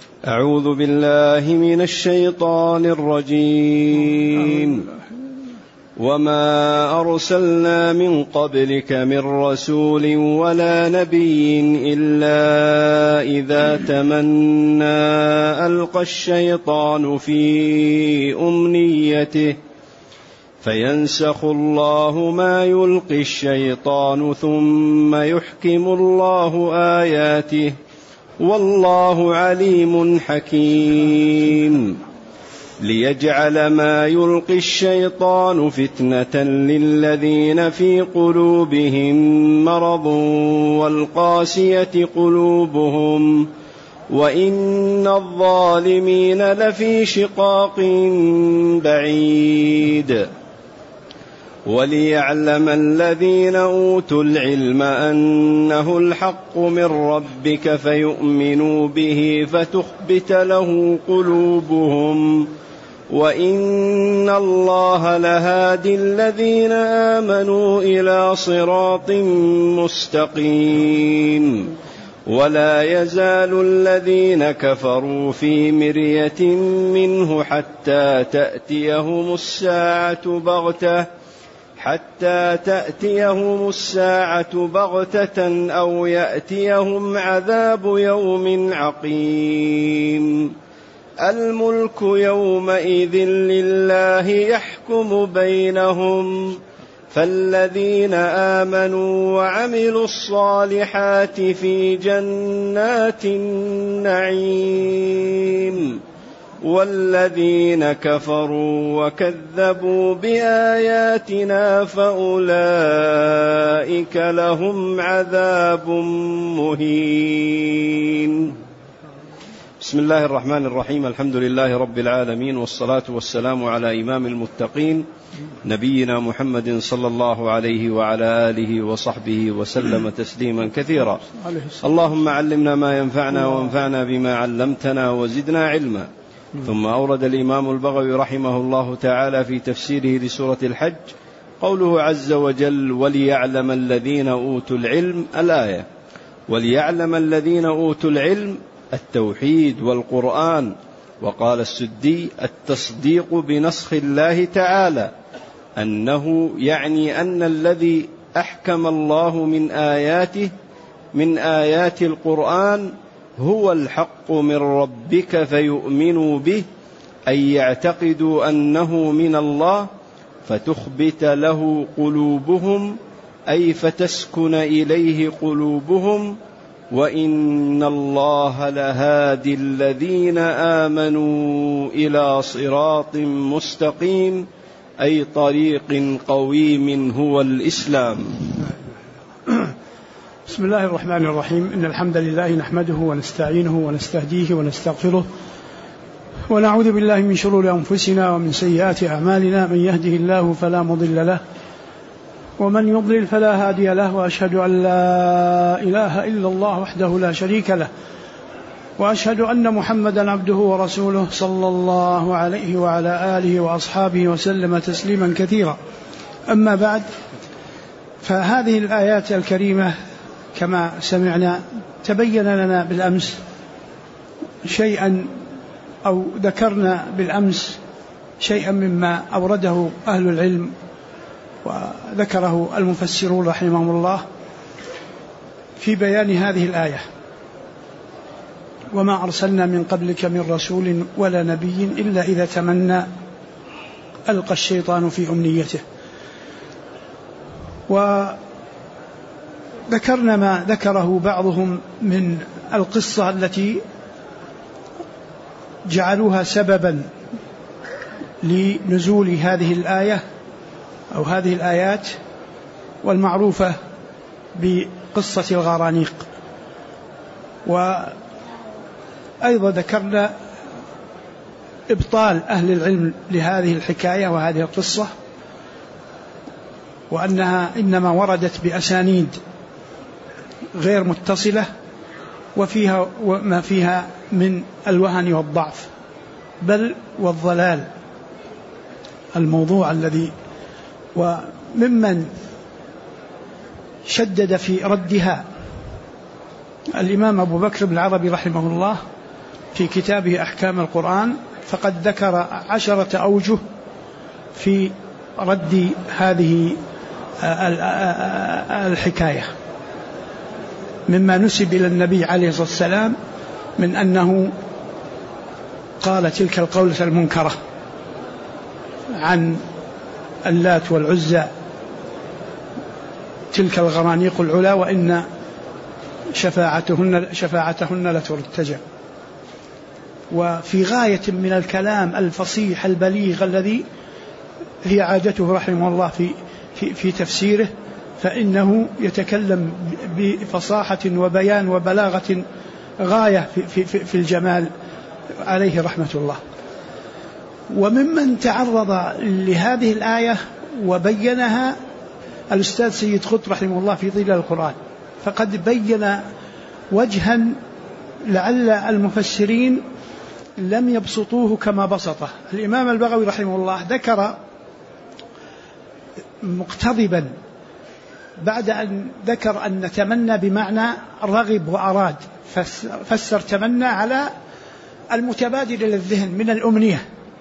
أعوذ بالله من الشيطان الرجيم. وما أرسلنا من قبلك من رسول ولا نبي إلا إذا تمنى ألقى الشيطان في أمنيته فينسخ الله ما يلقي الشيطان ثم يحكم الله آياته والله عليم حكيم. ليجعل ما يلقي الشيطان فتنة للذين في قلوبهم مرض والقاسية قلوبهم وإن الظالمين لفي شقاق بعيد. وليعلم الذين أوتوا العلم أنه الحق من ربك فيؤمنوا به فتخبت له قلوبهم وإن الله لهادي الذين آمنوا إلى صراط مستقيم. ولا يزال الذين كفروا في مرية منه حتى تأتيهم الساعة بغتة أو يأتيهم عذاب يوم عقيم. الملك يومئذ لله يحكم بينهم فالذين آمنوا وعملوا الصالحات في جنات النعيم والذين كفروا وكذبوا بآياتنا فأولئك لهم عذاب مهين. بسم الله الرحمن الرحيم. الحمد لله رب العالمين، والصلاة والسلام على إمام المتقين نبينا محمد صلى الله عليه وعلى آله وصحبه وسلم تسليما كثيرا. اللهم علمنا ما ينفعنا وانفعنا بما علمتنا وزدنا علما. ثم أورد الإمام البغوي رحمه الله تعالى في تفسيره لسورة الحج قوله عز وجل: وليعلم الذين أوتوا العلم. الآية: وليعلم الذين أوتوا العلم التوحيد والقرآن. وقال السدي: التصديق بنسخ الله تعالى، أنه يعني أن الذي أحكم الله من آيات القرآن هو الحق من ربك فيؤمنوا به، أي يعتقدوا أنه من الله فتخبت له قلوبهم، أي فتسكن إليه قلوبهم. وإن الله لهادي الذين آمنوا إلى صراط مستقيم، أي طريق قويم هو الإسلام. بسم الله الرحمن الرحيم. إن الحمد لله نحمده ونستعينه ونستهديه ونستغفره ونعوذ بالله من شرور أنفسنا ومن سيئات أعمالنا. من يهده الله فلا مضل له ومن يضلل فلا هادي له، وأشهد أن لا إله إلا الله وحده لا شريك له، وأشهد أن محمدا عبده ورسوله صلى الله عليه وعلى آله وأصحابه وسلم تسليما كثيرا. أما بعد، فهذه الآيات الكريمة كما سمعنا تبين لنا بالأمس شيئا، أو ذكرنا بالأمس شيئا مما أورده أهل العلم وذكره المفسرون رحمهم الله في بيان هذه الآية: وما أرسلنا من قبلك من رسول ولا نبي إلا إذا تمنى ألقى الشيطان في أمنيته. وذكرنا ما ذكره بعضهم من القصة التي جعلوها سببا لنزول هذه الآية أو هذه الآيات، والمعروفة بقصة الغرانيق. وأيضا ذكرنا إبطال أهل العلم لهذه الحكاية وهذه القصة، وأنها إنما وردت بأسانيد غير متصلة وفيها ما فيها من الوهن والضعف بل والضلال. الموضوع الذي وممن شدد في ردها الإمام أبو بكر بن العربي رحمه الله في كتابه أحكام القرآن فقد ذكر 10 أوجه في رد هذه الحكاية مما نسب إلى النبي عليه الصلاة والسلام من أنه قال تلك القولة المنكرة عن اللات والعزى تلك الغرانيق العلا وإن شفاعتهن لترتجى، وفي غاية من الكلام الفصيح البليغ الذي هي عادته رحمه الله في تفسيره، فإنه يتكلم بفصاحة وبيان وبلاغة غاية في الجمال عليه رحمة الله. وممن تعرض لهذه الآية وبينها الأستاذ سيد قطب رحمه الله في ظلال القرآن، فقد بين وجها لعل المفسرين لم يبسطوه كما بسطه. الإمام البغوي رحمه الله ذكر مقتضبا بعد أن ذكر أن تمنى بمعنى رغب وأراد، فسر تمنى على المتبادل للذهن من الأمنية.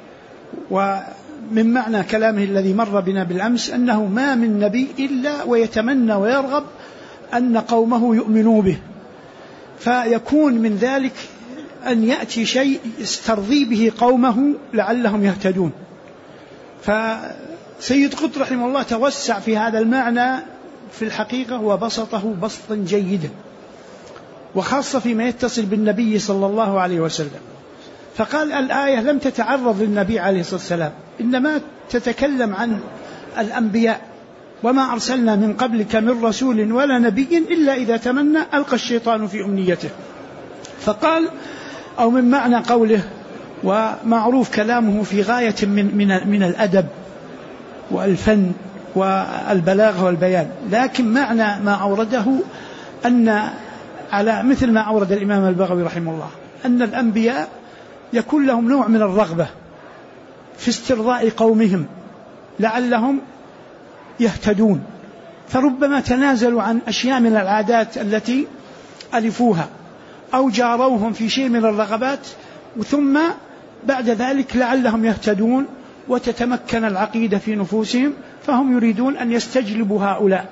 ومن معنى كلامه الذي مر بنا بالأمس أنه ما من نبي إلا ويتمنى ويرغب أن قومه يؤمنوا به، فيكون من ذلك أن يأتي شيء يسترضي به قومه لعلهم يهتدون. فسيد قطب رحمه الله توسع في هذا المعنى في الحقيقة وبسطه بسطا جيدا، وخاصة فيما يتصل بالنبي صلى الله عليه وسلم. فقال الآية لم تتعرض للنبي عليه الصلاة والسلام، إنما تتكلم عن الأنبياء، وما أرسلنا من قبلك من رسول ولا نبي إلا إذا تمنى ألقى الشيطان في أمنيته. فقال أو من معنى قوله، ومعروف كلامه في غاية من الأدب والفن والبلاغة والبيان، لكن معنى ما أورده أن على مثل ما أورد الإمام البغوي رحمه الله أن الأنبياء يكون لهم نوع من الرغبة في استرضاء قومهم لعلهم يهتدون، فربما تنازلوا عن أشياء من العادات التي ألفوها أو جاروهم في شيء من الرغبات، ثم بعد ذلك لعلهم يهتدون وتتمكن العقيدة في نفوسهم، فهم يريدون أن يستجلبوا هؤلاء.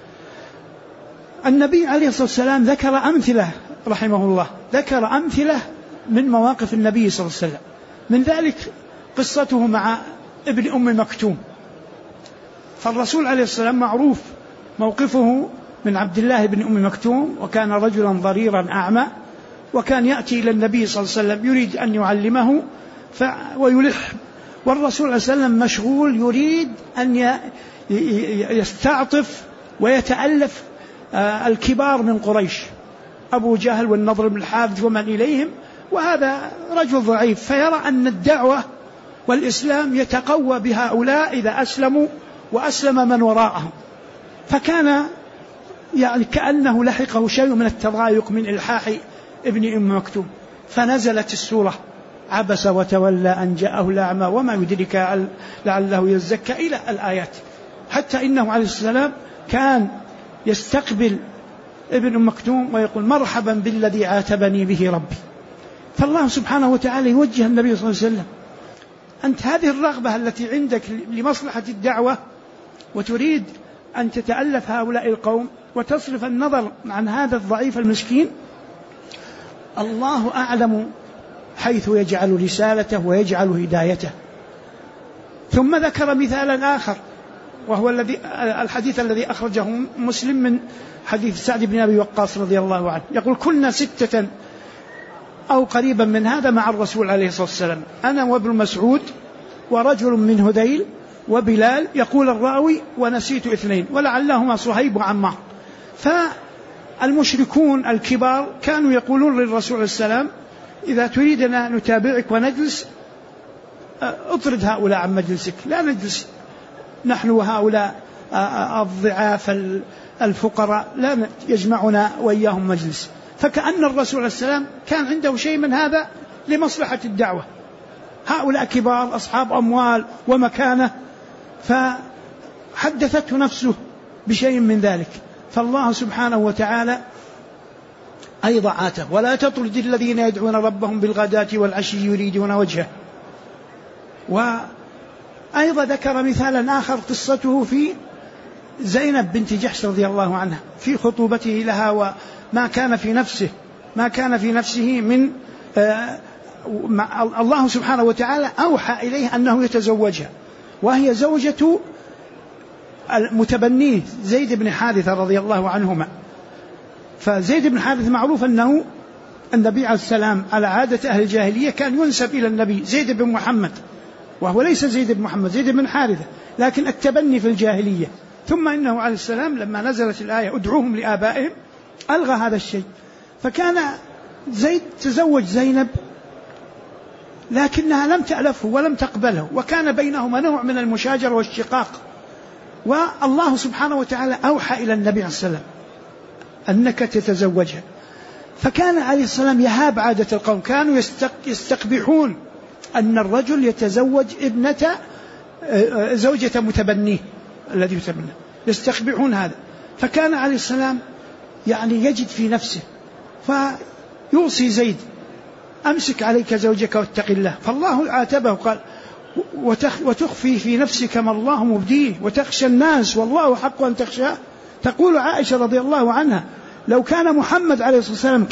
النبي عليه الصلاة والسلام ذكر أمثلة رحمه الله، ذكر أمثلة من مواقف النبي صلى الله عليه وسلم، من ذلك قصته مع ابن أم مكتوم. فالرسول عليه الصلاة والسلام معروف موقفه من عبد الله بن أم مكتوم، وكان رجلا ضريرا أعمى، وكان يأتي إلى النبي صلى الله عليه وسلم يريد أن يعلمه ويلح، والرسول عليه الصلاة والسلام مشغول يريد أن يستعطف ويتألف الكبار من قريش، أبو جهل والنضر بن الحارث ومن إليهم، وهذا رجل ضعيف، فيرى أن الدعوة والإسلام يتقوى بهؤلاء إذا أسلموا وأسلم من وراءهم. فكان يعني كأنه لحقه شيء من التضايق من إلحاح ابن أم مكتوم، فنزلت السورة عبس وتولى أن جاءه الأعمى وما يدرك لعله يزكى إلى الآيات، حتى إنه عليه السلام كان يستقبل ابن أم مكتوم ويقول مرحبا بالذي عاتبني به ربي. فالله سبحانه وتعالى يوجه النبي صلى الله عليه وسلم، أنت هذه الرغبة التي عندك لمصلحة الدعوة وتريد أن تتألف هؤلاء القوم وتصرف النظر عن هذا الضعيف المسكين، الله أعلم حيث يجعل رسالته ويجعل هدايته. ثم ذكر مثالا آخر، وهو الحديث الذي أخرجه مسلم من حديث سعد بن أبي وقاص رضي الله عنه، يقول كنا 6 أو قريبا من هذا مع الرسول عليه الصلاة والسلام، أنا وابن مسعود ورجل من هذيل وبلال، يقول الراوي ونسيت 2 ولعلهما صهيب وعمار. فالمشركون الكبار كانوا يقولون للرسول عليه السلام إذا تريدنا نتابعك ونجلس اطرد هؤلاء عن مجلسك، لا نجلس نحن وهؤلاء الضعاف الفقراء لا يجمعنا وإياهم مجلس. فكأن الرسول عليه السلام كان عنده شيء من هذا لمصلحة الدعوة، هؤلاء كبار أصحاب أموال ومكانة، فحدثته نفسه بشيء من ذلك. فالله سبحانه وتعالى أي ضعاته. ولا تطرد الذين يدعون ربهم بالغداة والعشي يريدون وجهه. وأيضا ذكر مثالا آخر قصته في زينب بنت جحش رضي الله عنها في خطوبته لها، وما كان في نفسه من الله سبحانه وتعالى أوحى إليه أنه يتزوجها، وهي زوجة المتبنيه زيد بن حارثة رضي الله عنهما. فزيد بن حارثة معروف أنه النبي عليه السلام على عادة أهل الجاهلية كان ينسب إلى النبي زيد بن محمد، وهو ليس زيد بن محمد، زيد بن حارثة، لكن التبني في الجاهلية. ثم إنه عليه السلام لما نزلت الآية ادعوهم لآبائهم ألغى هذا الشيء، فكان زيد تزوج زينب لكنها لم تألفه ولم تقبله، وكان بينهما نوع من المشاجرة والشقاق. والله سبحانه وتعالى أوحى إلى النبي عليه السلام أنك تتزوجها. فكان عليه السلام يهاب عادة القوم، كانوا يستقبحون أن الرجل يتزوج ابنة زوجة متبنيه الذي يتبنى، يستقبحون هذا. فكان عليه السلام يعني يجد في نفسه فيوصي زيد أمسك عليك زوجك واتق الله. فالله عاتبه قال وتخفي في نفسك ما الله مبديه وتخشى الناس والله حق أن تخشاه. تقول عائشة رضي الله عنها لو كان محمد عليه الصلاة والسلام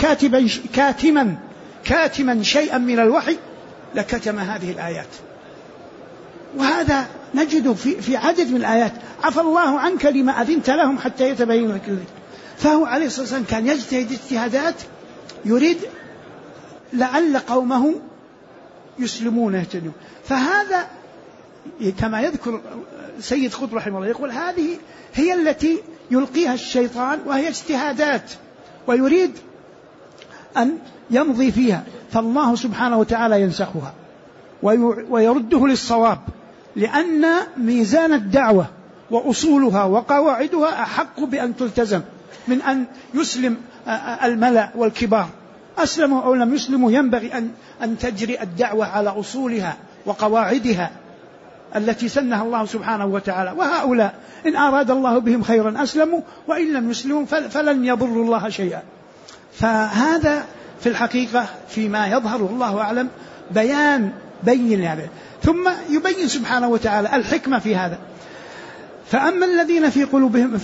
كاتما شيئا من الوحي لكتم هذه الآيات. وهذا نجد في عدد من الآيات عفى الله عنك لما أذنت لهم حتى يتبين لك الذي. فهو عليه الصلاة والسلام كان يجتهد اجتهادات يريد لعل قومه يسلمون يهتدون. فهذا كما يذكر سيد قطب رحمه الله يقول هذه هي التي يلقيها الشيطان، وهي اجتهادات ويريد أن يمضي فيها، فالله سبحانه وتعالى ينسخها ويرده للصواب، لأن ميزان الدعوة وأصولها وقواعدها أحق بأن تلتزم من أن يسلم الملأ والكبار. أسلموا أو لم يسلموا ينبغي أن تجري الدعوة على أصولها وقواعدها التي سنها الله سبحانه وتعالى. وهؤلاء إن أراد الله بهم خيرا أسلموا، وإن لم يسلموا فلن يضروا الله شيئا. فهذا في الحقيقة فيما يظهر الله أعلم بين يعني. ثم يبين سبحانه وتعالى الحكمة في هذا. فأما الذين في قلوبهم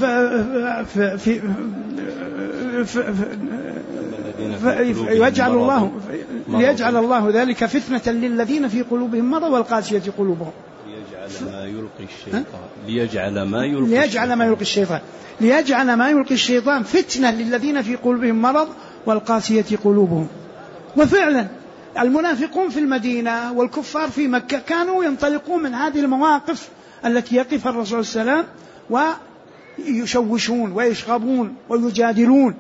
ليجعل الله ذلك فتنة للذين في قلوبهم مرض والقاسية قلوبهم. ليجعل ما يلقي الشيطان فتنة للذين في قلوبهم مرض والقاسية قلوبهم. وفعلا المنافقون في المدينة والكفار في مكة كانوا ينطلقون من هذه المواقف التي يقفها الرسول صلى الله عليه وسلم ويشوشون ويشغبون ويجادلون،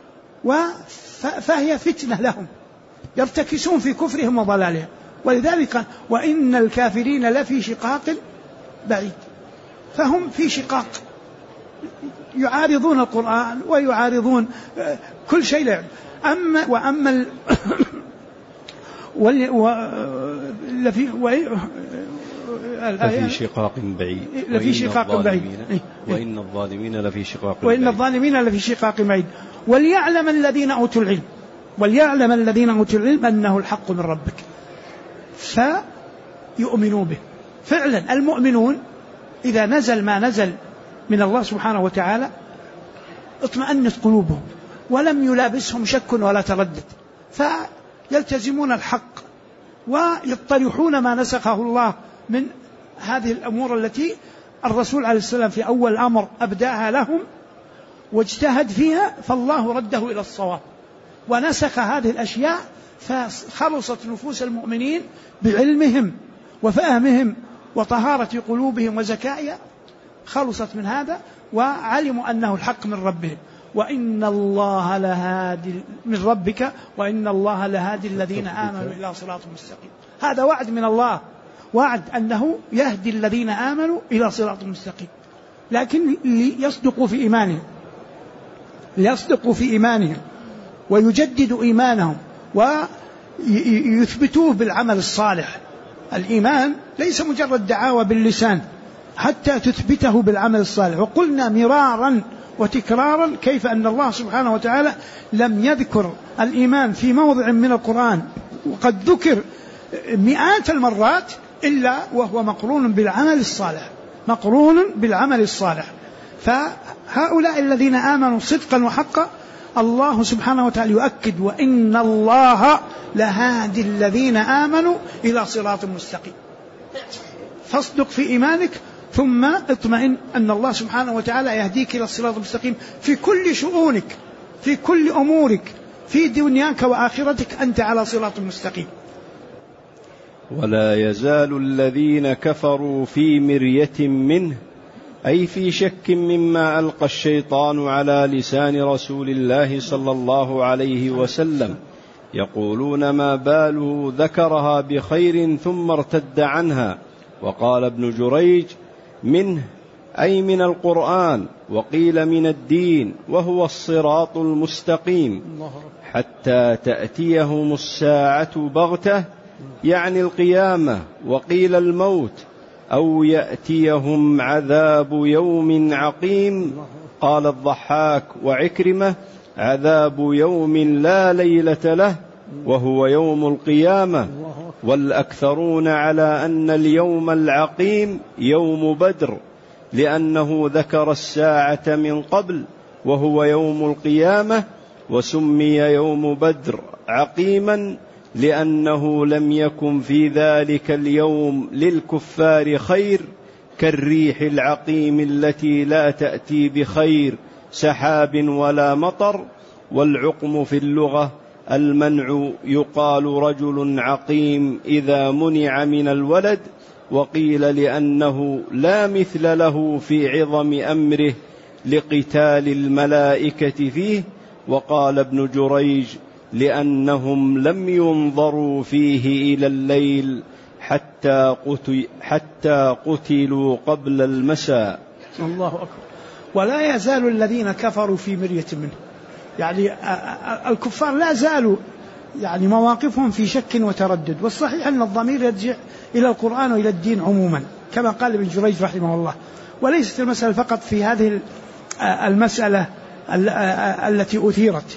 فهي فتنة لهم يرتكسون في كفرهم وضلالهم. ولذلك وإن الكافرين لفي شقاق بعيد، فهم في شقاق يعارضون القرآن ويعارضون كل شيء. لفي شقاق بعيد وإن الظالمين لفي شقاق بعيد. وليعلم الذين أوتوا العلم أنه الحق من ربك فيؤمنوا به. فعلا المؤمنون إذا نزل ما نزل من الله سبحانه وتعالى اطمأنت قلوبهم ولم يلابسهم شك ولا تردد، فيلتزمون الحق ويطرحون ما نسخه الله من هذه الأمور التي الرسول عليه السلام في أول الأمر أبداها لهم واجتهد فيها، فالله رده إلى الصواب ونسخ هذه الأشياء، فخلصت نفوس المؤمنين بعلمهم وفهمهم وطهارة قلوبهم وزكائها، خلصت من هذا وعلموا أنه الحق من ربهم. وإن الله لهادي من ربك وإن الله لهادي الذين آمنوا إلى صراط مستقيم. هذا وعد من الله، وعد أنه يهدي الذين آمنوا إلى صراط مستقيم، لكن ليصدقوا في إيمانهم ويجددوا إيمانهم ويثبتوه بالعمل الصالح. الإيمان ليس مجرد دعاوى باللسان، حتى تثبته بالعمل الصالح. وقلنا مرارا وتكرارا كيف أن الله سبحانه وتعالى لم يذكر الإيمان في موضع من القرآن وقد ذكر مئات المرات إلا وهو مقرون بالعمل الصالح، مقرون بالعمل الصالح. فهؤلاء الذين آمنوا صدقا وحقا الله سبحانه وتعالى يؤكد: وإن الله لهادي الذين آمنوا إلى صراط مستقيم. فاصدق في إيمانك ثم اطمئن أن الله سبحانه وتعالى يهديك إلى الصراط المستقيم في كل شؤونك، في كل أمورك، في دنياك وآخرتك أنت على صراط مستقيم. ولا يزال الذين كفروا في مرية منه، أي في شك مما ألقى الشيطان على لسان رسول الله صلى الله عليه وسلم، يقولون ما باله ذكرها بخير ثم ارتد عنها. وقال ابن جريج: منه أي من القرآن، وقيل من الدين، وهو الصراط المستقيم، حتى تأتيهم الساعة بغتة، يعني القيامة، وقيل الموت، أو يأتيهم عذاب يوم عقيم. قال الضحاك وعكرمة: عذاب يوم لا ليلة له، وهو يوم القيامة. والأكثرون على أن اليوم العقيم يوم بدر، لأنه ذكر الساعة من قبل، وهو يوم القيامة. وسمي يوم بدر عقيما لأنه لم يكن في ذلك اليوم للكفار خير كالريح العقيم التي لا تأتي بخير، سحاب ولا مطر. والعقم في اللغة المنع، يقال رجل عقيم إذا منع من الولد. وقيل لأنه لا مثل له في عظم أمره لقتال الملائكة فيه. وقال ابن جريج: لأنهم لم ينظروا فيه إلى الليل حتى قتلوا قبل المساء. الله أكبر. ولا يزال الذين كفروا في مرية منه، يعني الكفار لا زالوا يعني مواقفهم في شك وتردد. والصحيح أن الضمير يرجع إلى القرآن وإلى الدين عموما كما قال ابن جريج رحمه الله. وليست المسألة فقط في هذه المسألة التي أثيرت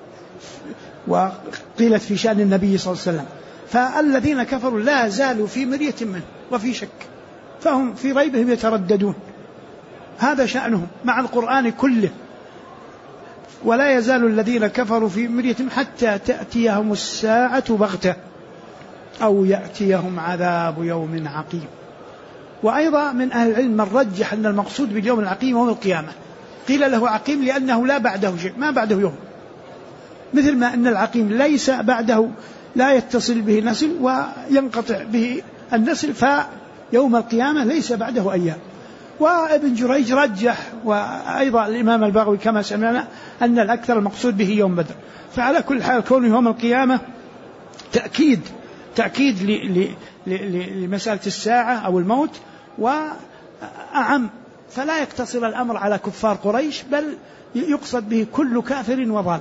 وقيلت في شأن النبي صلى الله عليه وسلم. فالذين كفروا لا زالوا في مرية منه وفي شك، فهم في ريبهم يترددون، هذا شأنهم مع القرآن كله. ولا يزال الذين كفروا في مرية حتى تأتيهم الساعة بغتة أو يأتيهم عذاب يوم عقيم. وأيضا من أهل العلم من رجح أن المقصود باليوم العقيم هو القيامة. قيل له عقيم لأنه لا بعده شيء، ما بعده يوم، مثل ما أن العقيم ليس بعده، لا يتصل به نسل وينقطع به النسل، فيوم القيامة ليس بعده أيام. وابن جريج رجح، وأيضا الإمام البغوي كما سمعنا، أن الأكثر المقصود به يوم بدر. فعلى كل حال كون يوم القيامة تأكيد لمسألة الساعة أو الموت، وأعم، فلا يقتصر الأمر على كفار قريش، بل يقصد به كل كافر وضال.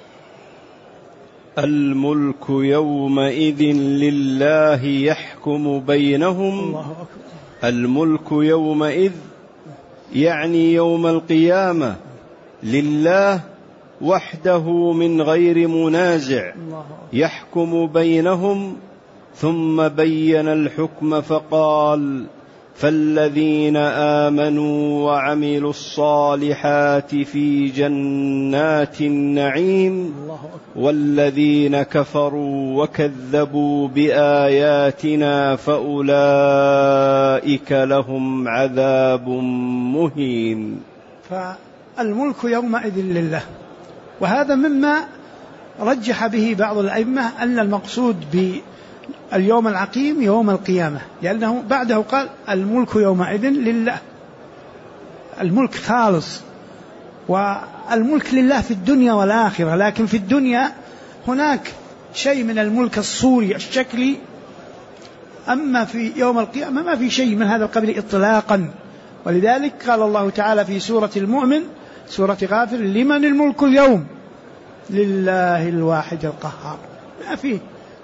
الملك يومئذ لله يحكم بينهم. الله أكبر. الملك يومئذ يعني يوم القيامة لله وحده من غير منازع، يحكم بينهم. ثم بين الحكم فقال: فالذين آمنوا وعملوا الصالحات في جنات النعيم، والذين كفروا وكذبوا بآياتنا فأولئك لهم عذاب مهين. فالملك يومئذ لله، وهذا مما رجح به بعض الأئمة أن المقصود باليوم العقيم يوم القيامة، لأنه بعده قال: الملك يومئذ لله، الملك خالص. والملك لله في الدنيا والآخرة، لكن في الدنيا هناك شيء من الملك الصوري الشكلي، أما في يوم القيامة ما في شيء من هذا القبيل إطلاقا. ولذلك قال الله تعالى في سورة المؤمن، سورة غافر: لمن الملك اليوم؟ لله الواحد القهار. ما فيه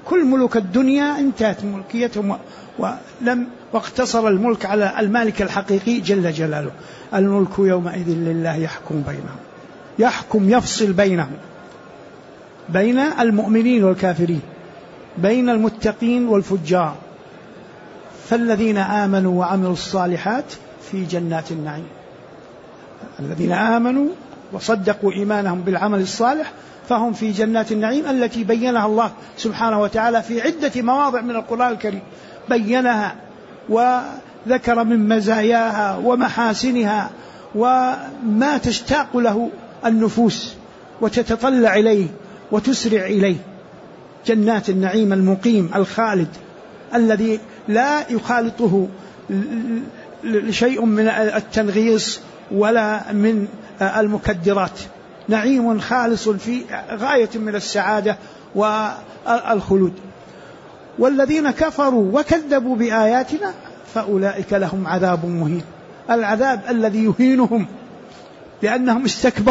كل ملوك الدنيا انتهت ملكيتهم واقتصر الملك على المالك الحقيقي جل جلاله. الملك يومئذ لله يحكم بينهم، يحكم يفصل بينهم، بين المؤمنين والكافرين، بين المتقين والفجار. فالذين آمنوا وعملوا الصالحات في جنات النعيم. الذين آمنوا وصدقوا إيمانهم بالعمل الصالح فهم في جنات النعيم التي بينها الله سبحانه وتعالى في عدة مواضع من القرآن الكريم، بينها وذكر من مزاياها ومحاسنها وما تشتاق له النفوس وتتطلع إليه وتسرع إليه. جنات النعيم المقيم الخالد الذي لا يخالطه شيء من التنغيص ولا من المكدرات، نعيم خالص في غاية من السعادة والخلود. والذين كفروا وكذبوا بآياتنا فأولئك لهم عذاب مهين، العذاب الذي يهينهم لأنهم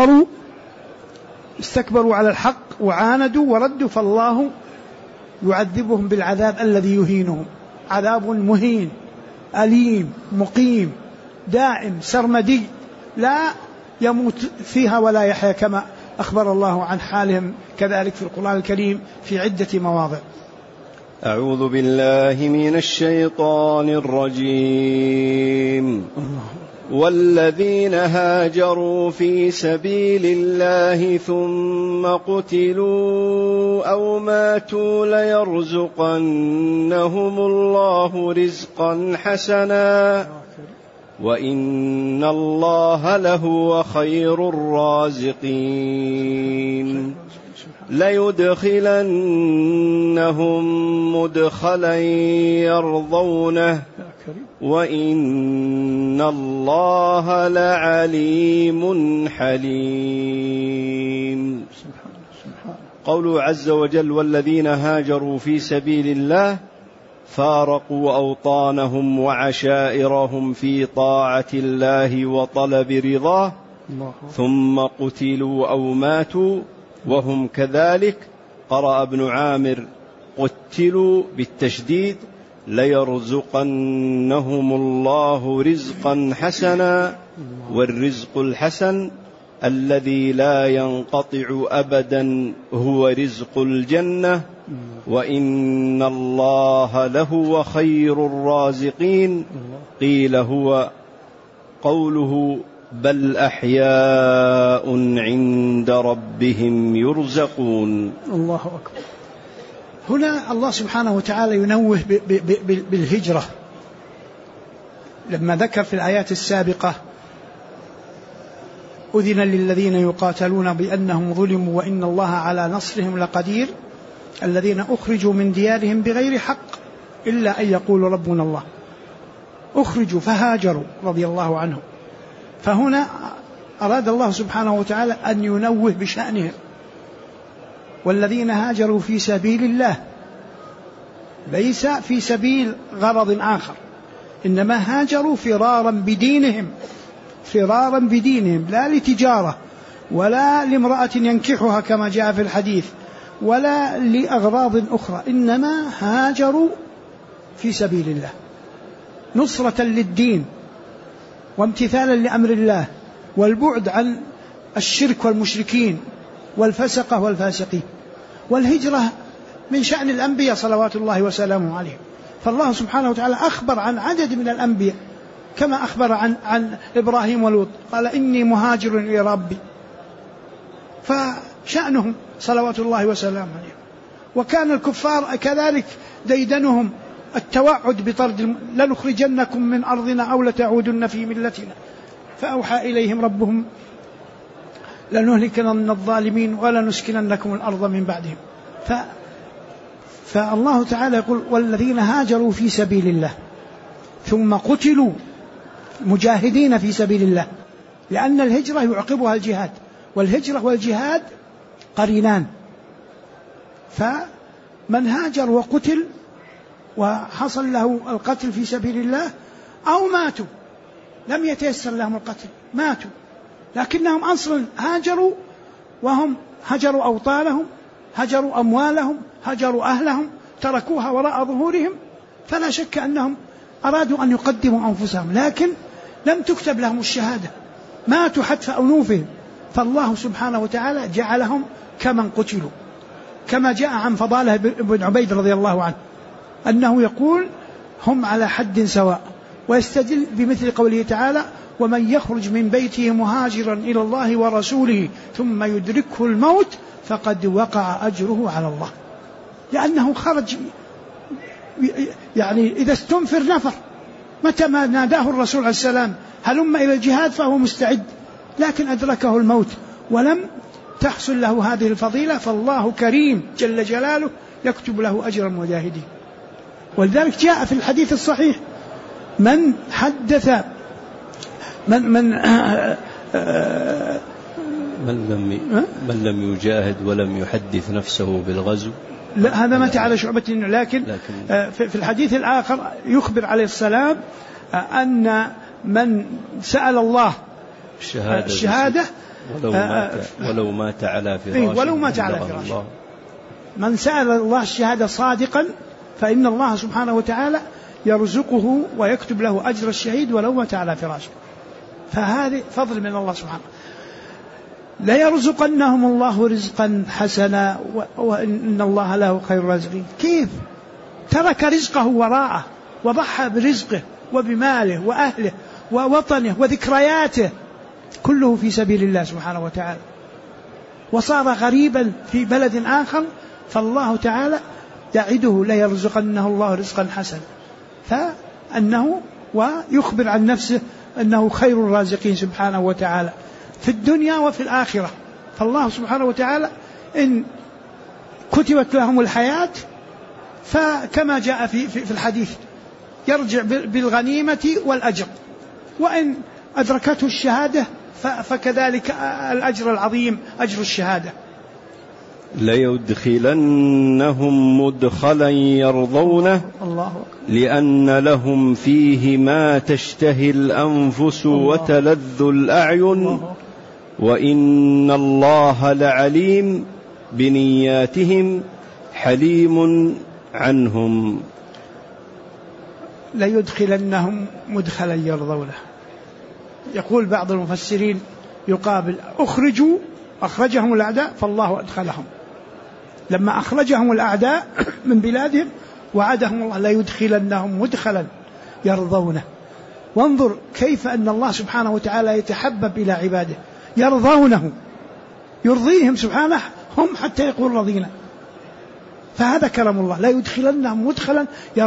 استكبروا على الحق وعاندوا وردوا، فالله يعذبهم بالعذاب الذي يهينهم، عذاب مهين أليم مقيم دائم سرمدي لا يموت فيها ولا يحيا، كما أخبر الله عن حالهم كذلك في القرآن الكريم في عدة مواضع. أعوذ بالله من الشيطان الرجيم. والذين هاجروا في سبيل الله ثم قتلوا أو ماتوا ليرزقنهم الله رزقا حسنا وإن الله لهو خير الرازقين. ليدخلنهم مدخلا يرضونه وإن الله لعليم حليم. قوله عز وجل والذين هاجروا في سبيل الله فارقوا أوطانهم وعشائرهم في طاعة الله وطلب رضاه ثم قتلوا أو ماتوا وهم كذلك. قرأ ابن عامر قتلوا بالتشديد ليرزقنهم الله رزقا حسنا، والرزق الحسن الذي لا ينقطع أبدا هو رزق الجنة وإن الله لهو خير الرازقين. قيل هو قوله بل أحياء عند ربهم يرزقون. الله أكبر. هنا الله سبحانه وتعالى ينوه بالهجرة لما ذكر في الآيات السابقة أذن للذين يقاتلون بأنهم ظلموا وإن الله على نصرهم لقدير الذين أخرجوا من ديارهم بغير حق إلا أن يقولوا ربنا الله. أخرجوا فهاجروا رضي الله عنهم. فهنا أراد الله سبحانه وتعالى أن ينوه بشأنهم. والذين هاجروا في سبيل الله ليس في سبيل غرض آخر، إنما هاجروا فرارا بدينهم لا لتجارة ولا لامرأة ينكحها كما جاء في الحديث ولا لأغراض أخرى، إنما هاجروا في سبيل الله نصرة للدين وامتثالا لأمر الله والبعد عن الشرك والمشركين والفسقة والفاسقين. والهجرة من شأن الأنبياء صلوات الله وسلامه عليهم، فالله سبحانه وتعالى أخبر عن عدد من الأنبياء كما أخبر عن إبراهيم ولوط قال إني مهاجر إلى ربي، فشأنهم صلوات الله وسلامه عليهم. وكان الكفار كذلك ديدنهم التوعد بطرد لنخرجنكم من أرضنا أو لتعودن في ملتنا فأوحى إليهم ربهم لنهلكن الظالمين ولنسكننكم الأرض من بعدهم. فالله تعالى يقول والذين هاجروا في سبيل الله ثم قتلوا مجاهدين في سبيل الله، لأن الهجرة يعقبها الجهاد، والهجرة والجهاد قرينان. فمن هاجر وقتل وحصل له القتل في سبيل الله أو ماتوا لم يتيسر لهم القتل ماتوا، لكنهم أصلا هاجروا وهم هجروا أوطانهم هجروا أموالهم هجروا أهلهم تركوها وراء ظهورهم، فلا شك أنهم أرادوا أن يقدموا أنفسهم، لكن لم تكتب لهم الشهادة، ماتوا حتف أنوفهم، فالله سبحانه وتعالى جعلهم كمن قتلوا، كما جاء عن فضالة بن عبيد رضي الله عنه أنه يقول هم على حد سواء، ويستدل بمثل قوله تعالى ومن يخرج من بيته مهاجرا إلى الله ورسوله ثم يدركه الموت فقد وقع أجره على الله، لأنه خرج يعني إذا استنفر نفر، متى ما ناداه الرسول عليه السلام هلم إلى الجهاد فهو مستعد، لكن أدركه الموت ولم تحصل له هذه الفضيلة، فالله كريم جل جلاله يكتب له أجر المجاهدين. ولذلك جاء في الحديث الصحيح من حدث من لم يجاهد ولم يحدث نفسه بالغزو، لا هذا مات على شعبة، لكن في الحديث الآخر يخبر عليه السلام أن من سأل الله الشهادة ولو مات على فراشه، من سأل الله الشهادة صادقا فإن الله سبحانه وتعالى يرزقه ويكتب له أجر الشهيد ولو مات على فراشه، فهذه فضل من الله سبحانه. لا يرزقنهم الله رزقا حسنا وإن الله له خير الرازقين. كيف ترك رزقه وراءه وضحى برزقه وبماله وأهله ووطنه وذكرياته كله في سبيل الله سبحانه وتعالى، وصار غريبا في بلد آخر، فالله تعالى يعده لا يرزقنه الله رزقا حسنا، فأنه ويخبر عن نفسه أنه خير الرازقين سبحانه وتعالى في الدنيا وفي الآخرة. فالله سبحانه وتعالى إن كتبت لهم الحياة فكما جاء في الحديث يرجع بالغنيمة والأجر، وإن أدركته الشهادة فكذلك الأجر العظيم أجر الشهادة. ليدخلنهم مدخلا يرضونه لأن لهم فيه ما تشتهي الأنفس وتلذ الأعين وإن الله لعليم بنياتهم حليم عنهم. ليدخلنهم مدخلا يرضونه. يقول بعض المفسرين يقابل أخرجهم الأعداء فالله أدخلهم، لما أخرجهم الأعداء من بلادهم وعدهم الله لا يدخلنهم مدخلا يرضونه. وانظر كيف أن الله سبحانه وتعالى يتحبب إلى عباده، يرضونه، يرضيهم سبحانه هم حتى يقول رضينا، فهذا كرم الله. لا يدخلنهم مدخلا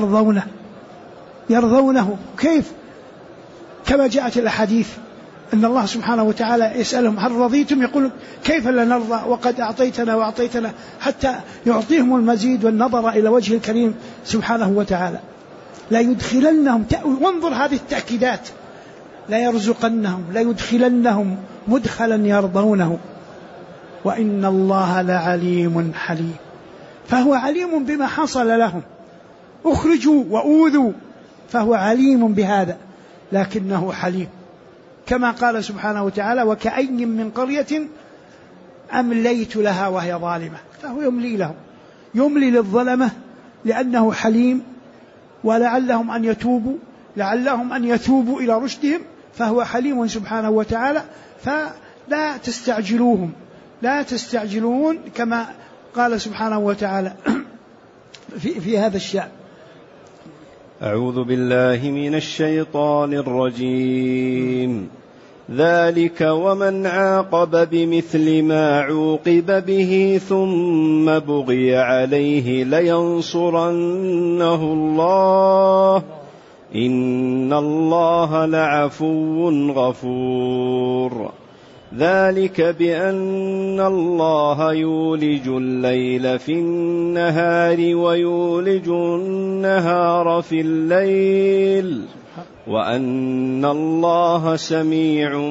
يرضونه. كيف؟ كما جاءت الأحاديث أن الله سبحانه وتعالى يسألهم هل رضيتم؟ يقول كيف لا نرضى وقد أعطيتنا وأعطيتنا، حتى يعطيهم المزيد والنظر إلى وجه الكريم سبحانه وتعالى. لا يدخلنهم، وانظر هذه التأكيدات، لا يرزقنهم، لا يدخلنهم مدخلا يرضونه وإن الله لعليم حليم. فهو عليم بما حصل لهم، أخرجوا وأوذوا فهو عليم بهذا، لكنه حليم كما قال سبحانه وتعالى وكأي من قرية أمليت لها وهي ظالمة، فهو يملي لهم، يملي للظلمة لأنه حليم، ولعلهم أن يتوبوا إلى رشدهم، فهو حليم سبحانه وتعالى. فلا تستعجلوهم، لا تستعجلون كما قال سبحانه وتعالى في هذا الشأن. أعوذ بالله من الشيطان الرجيم. ذلك ومن عاقب بمثل ما عوقب به ثم بغي عليه لينصرنه الله إن الله لعفو غفور. ذلك بأن الله يولج الليل في النهار ويولج النهار في الليل وأن الله سميع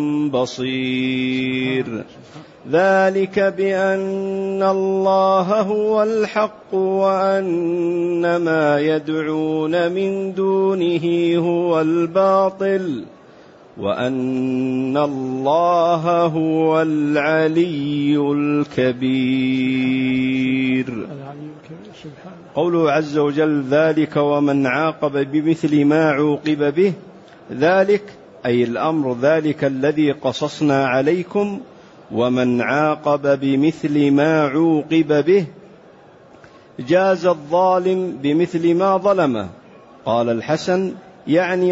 بصير. ذلك بأن الله هو الحق وأن ما يدعون من دونه هو الباطل وأن الله هو العلي الكبير. قوله عز وجل ذلك ومن عاقب بمثل ما عوقب به، ذلك أي الأمر ذلك الذي قصصنا عليكم، ومن عاقب بمثل ما عوقب به جاز الظالم بمثل ما ظلمه. قال الحسن يعني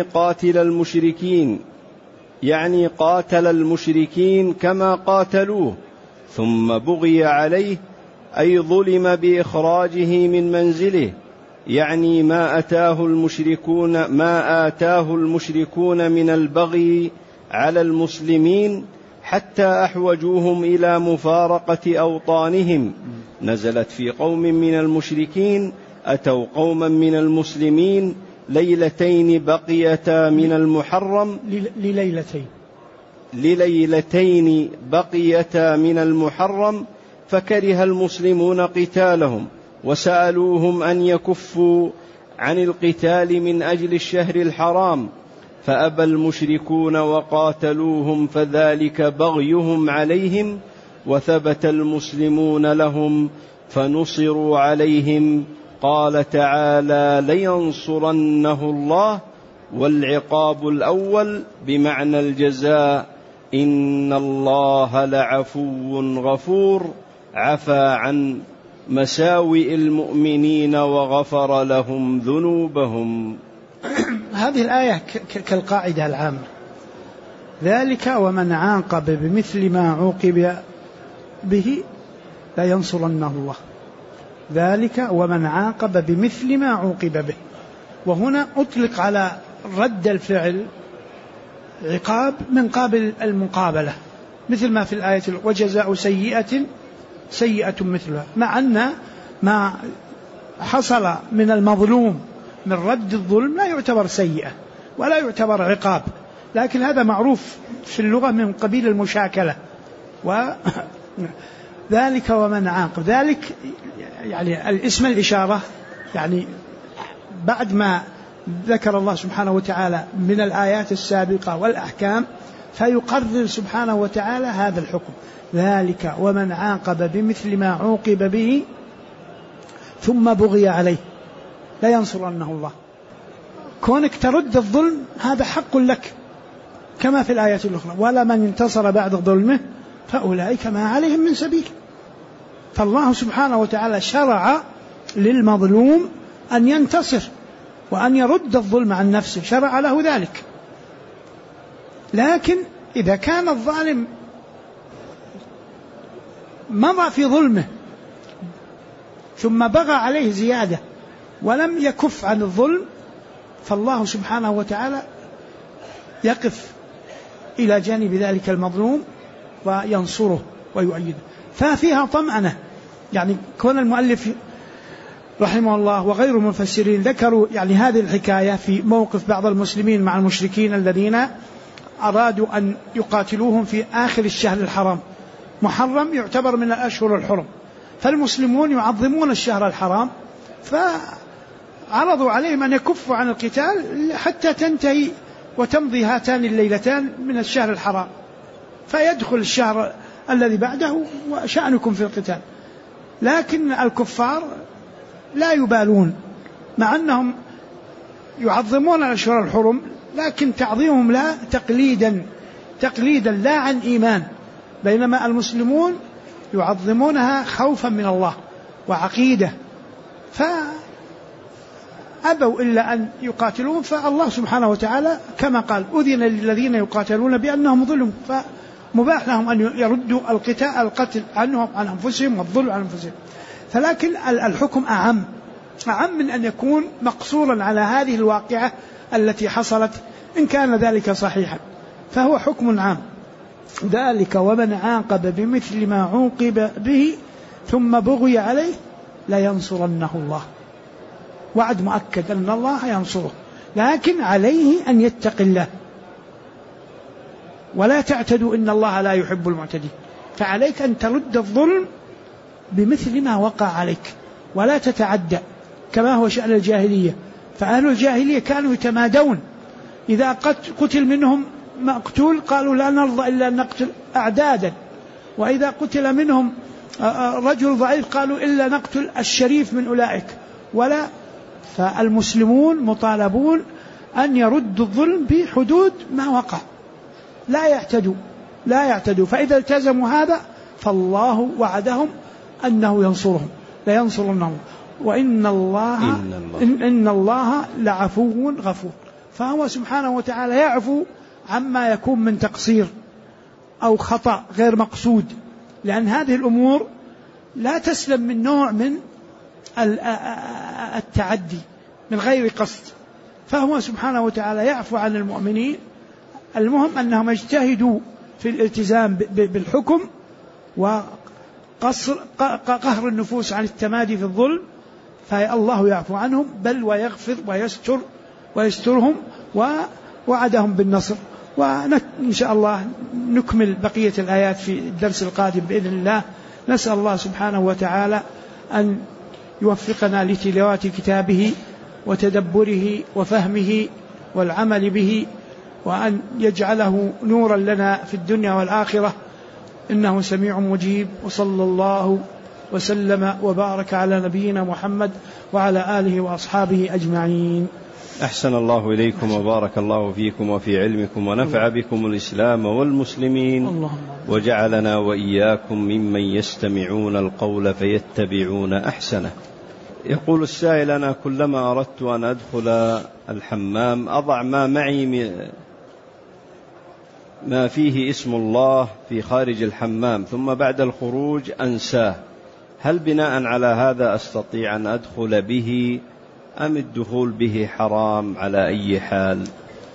قاتل المشركين كما قاتلوه، ثم بغي عليه أي ظلم بإخراجه من منزله، يعني ما آتاه المشركون من البغي على المسلمين حتى أحوجوهم إلى مفارقة أوطانهم. نزلت في قوم من المشركين أتوا قوما من المسلمين ليلتين بقيتا من المحرم لليلتين بقيتا من المحرم فكره المسلمون قتالهم، وسألوهم أن يكفوا عن القتال من أجل الشهر الحرام، فأبى المشركون وقاتلوهم، فذلك بغيهم عليهم، وثبت المسلمون لهم فنصروا عليهم. قال تعالى لينصرنه الله، والعقاب الأول بمعنى الجزاء، إن الله لعفو غفور، عفا عن مساوئ المؤمنين وغفر لهم ذنوبهم. هذه الآية كالقاعدة العامة، ذلك ومن عاقب بمثل ما عوقب به لا ينصرنه الله. ذلك ومن عاقب بمثل ما عوقب به، وهنا أطلق على رد الفعل عقاب من قابل المقابلة، مثل ما في الآية وجزاء سيئة مثلها، مع أن ما حصل من المظلوم من رد الظلم لا يعتبر سيئة ولا يعتبر عقاب، لكن هذا معروف في اللغة من قبيل المشاكلة. ذلك ومن عاقب، ذلك يعني الاسم الإشارة، يعني بعد ما ذكر الله سبحانه وتعالى من الآيات السابقة والأحكام فيقرر سبحانه وتعالى هذا الحكم، ذلك ومن عاقب بمثل ما عوقب به ثم بغي عليه لا ينصرنه الله. كونك ترد الظلم هذا حق لك كما في الآيات الأخرى، ولا من انتصر بعد ظلمه فأولئك ما عليهم من سبيل. فالله سبحانه وتعالى شرع للمظلوم أن ينتصر وأن يرد الظلم عن نفسه، شرع له ذلك. لكن إذا كان الظالم مضى في ظلمه ثم بغى عليه زيادة ولم يكف عن الظلم، فالله سبحانه وتعالى يقف إلى جانب ذلك المظلوم وينصره ويؤيده. ففيها طمأنة، يعني كون المؤلف رحمه الله وغير المفسرين ذكروا يعني هذه الحكاية في موقف بعض المسلمين مع المشركين الذين أرادوا أن يقاتلوهم في آخر الشهر الحرام. محرم يعتبر من الأشهر الحرم، فالمسلمون يعظمون الشهر الحرام، فعرضوا عليهم أن يكفوا عن القتال حتى تنتهي وتمضي هاتان الليلتان من الشهر الحرام، فيدخل الشهر الذي بعده وشأنكم في القتال. لكن الكفار لا يبالون، مع أنهم يعظمون الأشهر الحرم، لكن تعظيمهم لا تقليدا لا عن إيمان، بينما المسلمون يعظمونها خوفا من الله وعقيدة، فأبوا إلا أن يقاتلون. فالله سبحانه وتعالى كما قال أذن للذين يقاتلون بأنهم ظلموا، فمباح لهم أن يردوا القتل عنهم عن أنفسهم والظلم عن أنفسهم. فلكن الحكم أعم من أن يكون مقصورا على هذه الواقعة التي حصلت، إن كان ذلك صحيحا فهو حكم عام. ذلك ومن عاقب بمثل ما عوقب به ثم بغي عليه لا ينصرنه الله، وعد مؤكد أن الله ينصره، لكن عليه أن يتقي الله ولا تعتدوا إن الله لا يحب المعتدين. فعليك أن ترد الظلم بمثل ما وقع عليك ولا تتعدى، كما هو شأن الجاهلية. فأهل الجاهلية كانوا يتمادون، إذا قتل منهم مقتول قالوا لا نرضى إلا أن نقتل أعدادا، وإذا قتل منهم رجل ضعيف قالوا إلا نقتل الشريف من أولئك. ولا، فالمسلمون مطالبون أن يردوا الظلم بحدود ما وقع، لا يعتدوا. فإذا التزموا هذا فالله وعدهم أنه ينصرهم، لا ينصرنهم، وإن الله لعفو غفور. فهو سبحانه وتعالى يعفو عما يكون من تقصير أو خطأ غير مقصود، لأن هذه الأمور لا تسلم من نوع من التعدي من غير قصد، فهو سبحانه وتعالى يعفو عن المؤمنين. المهم أنهم يجتهدوا في الالتزام بالحكم وقهر النفوس عن التمادي في الظلم، فالله يعفو عنهم بل ويغفر ويسترهم ووعدهم بالنصر. وإن شاء الله نكمل بقية الآيات في الدرس القادم بإذن الله. نسأل الله سبحانه وتعالى أن يوفقنا لتلاوة كتابه وتدبره وفهمه والعمل به، وأن يجعله نورا لنا في الدنيا والآخرة، إنه سميع مجيب. وصلى الله وسلم وبارك على نبينا محمد وعلى آله وأصحابه أجمعين. أحسن الله إليكم وبارك الله فيكم وفي علمكم ونفع بكم الإسلام والمسلمين، وجعلنا وإياكم ممن يستمعون القول فيتبعون أحسنه. يقول السائل: أنا كلما أردت أن أدخل الحمام أضع ما معي ما فيه اسم الله في خارج الحمام، ثم بعد الخروج أنساه، هل بناء على هذا أستطيع أن أدخل به أم الدخول به حرام على أي حال؟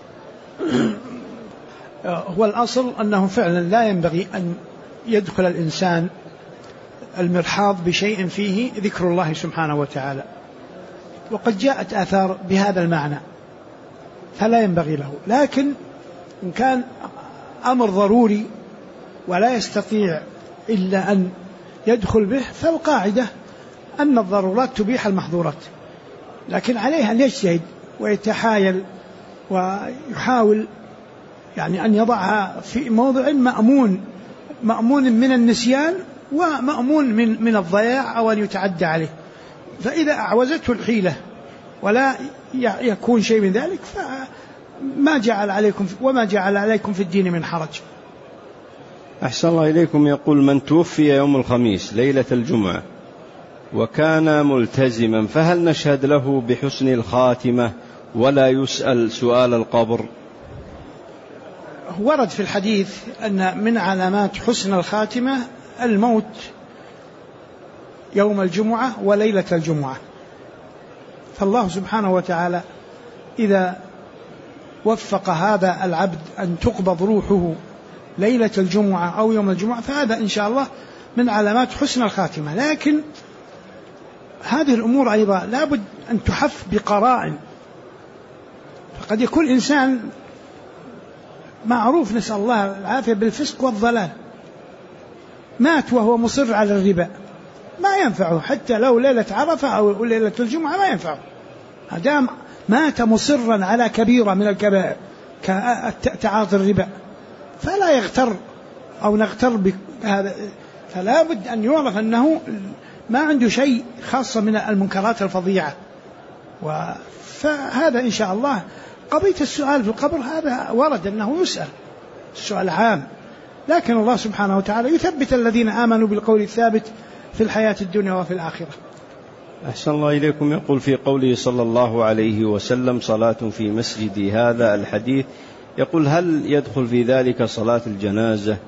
هو الأصل أنه فعلا لا ينبغي أن يدخل الإنسان المرحاض بشيء فيه ذكر الله سبحانه وتعالى، وقد جاءت آثار بهذا المعنى، فلا ينبغي له. لكن إن كان أمر ضروري ولا يستطيع إلا أن يدخل به، فالقاعدة أن الضرورات تبيح المحظورات، لكن عليه أن يجتهد ويتحايل ويحاول يعني أن يضعها في موضع مأمون من النسيان ومأمون من الضياع أو أن يتعدى عليه. فإذا أعوزته الحيلة ولا يكون شيء من ذلك وما جعل عليكم في الدين من حرج. أحسن الله إليكم. يقول: من توفي يوم الخميس ليلة الجمعة وكان ملتزما، فهل نشهد له بحسن الخاتمة ولا يسأل سؤال القبر؟ ورد في الحديث أن من علامات حسن الخاتمة الموت يوم الجمعة وليلة الجمعة، فالله سبحانه وتعالى إذا وفق هذا العبد أن تقبض روحه ليلة الجمعة أو يوم الجمعة فهذا إن شاء الله من علامات حسن الخاتمة. لكن هذه الأمور أيضا لابد أن تحف بقرائن، فقد يكون إنسان معروف نسأل الله العافية بالفسق والضلال، مات وهو مصر على الربا، ما ينفعه حتى لو ليلة عرفة أو ليلة الجمعة ما ينفعه، هدام مات مصرا على كبيرة من الكبائر كتعاطي الربا، فلا يغتر أو نغتر بهذا. فلا بد أن يعرف أنه ما عنده شيء خاصة من المنكرات الفظيعة. فهذا إن شاء الله قضية السؤال في القبر هذا ورد أنه يسأل السؤال عام، لكن الله سبحانه وتعالى يثبت الذين آمنوا بالقول الثابت في الحياة الدنيا وفي الآخرة. أحسن الله إليكم. يقول في قوله صلى الله عليه وسلم: صلاة في مسجدي هذا، الحديث، يقول: هل يدخل في ذلك صلاة الجنازة؟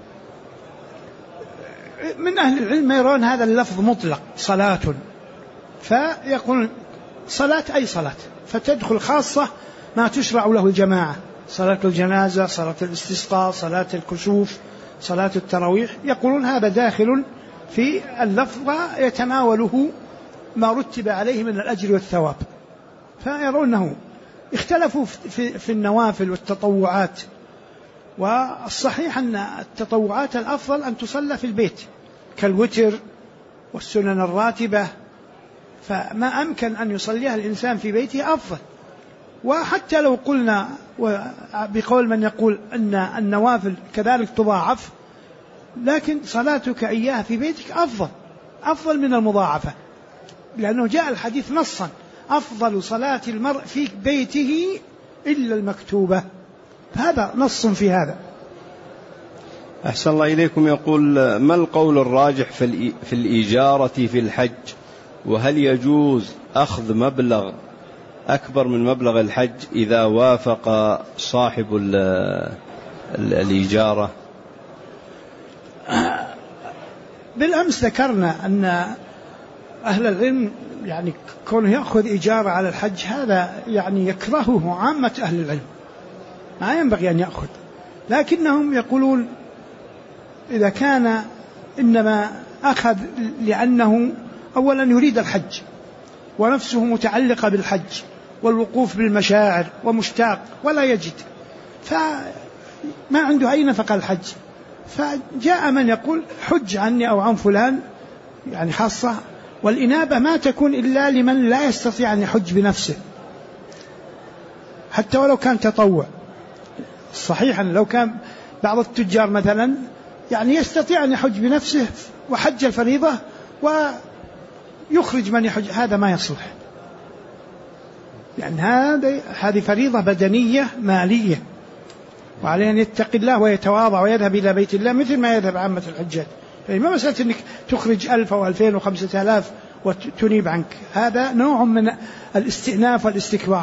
من أهل العلم يرون هذا اللفظ مطلق صلاة، فيقول صلاة أي صلاة، فتدخل خاصة ما تشرع له الجماعة، صلاة الجنازة، صلاة الاستسقاء، صلاة الكسوف، صلاة التراويح، يقولون هذا داخل في اللفظ يتناوله ما رتب عليه من الأجر والثواب. فيرونه اختلفوا في النوافل والتطوعات، والصحيح أن التطوعات الأفضل أن تصلى في البيت كالوتر والسنن الراتبة، فما أمكن أن يصليها الإنسان في بيته أفضل. وحتى لو قلنا بقول من يقول أن النوافل كذلك تضاعف، لكن صلاتك إياها في بيتك أفضل من المضاعفة، لأنه جاء الحديث نصا: أفضل صلاة المرء في بيته إلا المكتوبة، هذا نص في هذا. أحسن الله إليكم. يقول: ما القول الراجح في الإجارة في الحج؟ وهل يجوز أخذ مبلغ أكبر من مبلغ الحج إذا وافق صاحب الإجارة؟ بالأمس ذكرنا أن أهل العلم يعني كونه يأخذ إجارة على الحج هذا يعني يكرهه عامة أهل العلم، ما ينبغي أن يأخذ، لكنهم يقولون إذا كان إنما أخذ لأنه أولا يريد الحج ونفسه متعلقة بالحج والوقوف بالمشاعر ومشتاق ولا يجد، فما عنده أي نفقة الحج، فجاء من يقول حج عني أو عن فلان، يعني خاصة. والإنابة ما تكون إلا لمن لا يستطيع أن يحج بنفسه حتى ولو كان تطوع. صحيحا لو كان بعض التجار مثلا يعني يستطيع أن يحج بنفسه وحج الفريضة ويخرج من يحج، هذا ما يصلح، يعني هذه فريضة بدنية مالية، وعليه أن يتقي الله ويتواضع ويذهب إلى بيت الله مثل ما يذهب عامة الحجاج. ما مسألة أنك تخرج 1000 أو 2000 و 5000 وتنيب عنك، هذا نوع من الاستئناف والاستكبار.